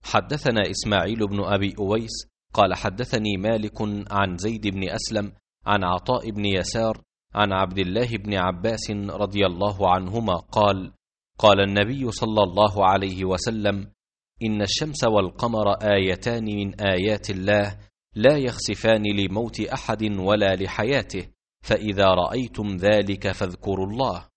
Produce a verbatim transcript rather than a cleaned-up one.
حدثنا إسماعيل بن أبي أويس قال حدثني مالك عن زيد بن أسلم عن عطاء بن يسار عن عبد الله بن عباس رضي الله عنهما قال قال النبي صلى الله عليه وسلم: إن الشمس والقمر آيتان من آيات الله لا يخسفان لموت أحد ولا لحياته، فإذا رأيتم ذلك فاذكروا الله.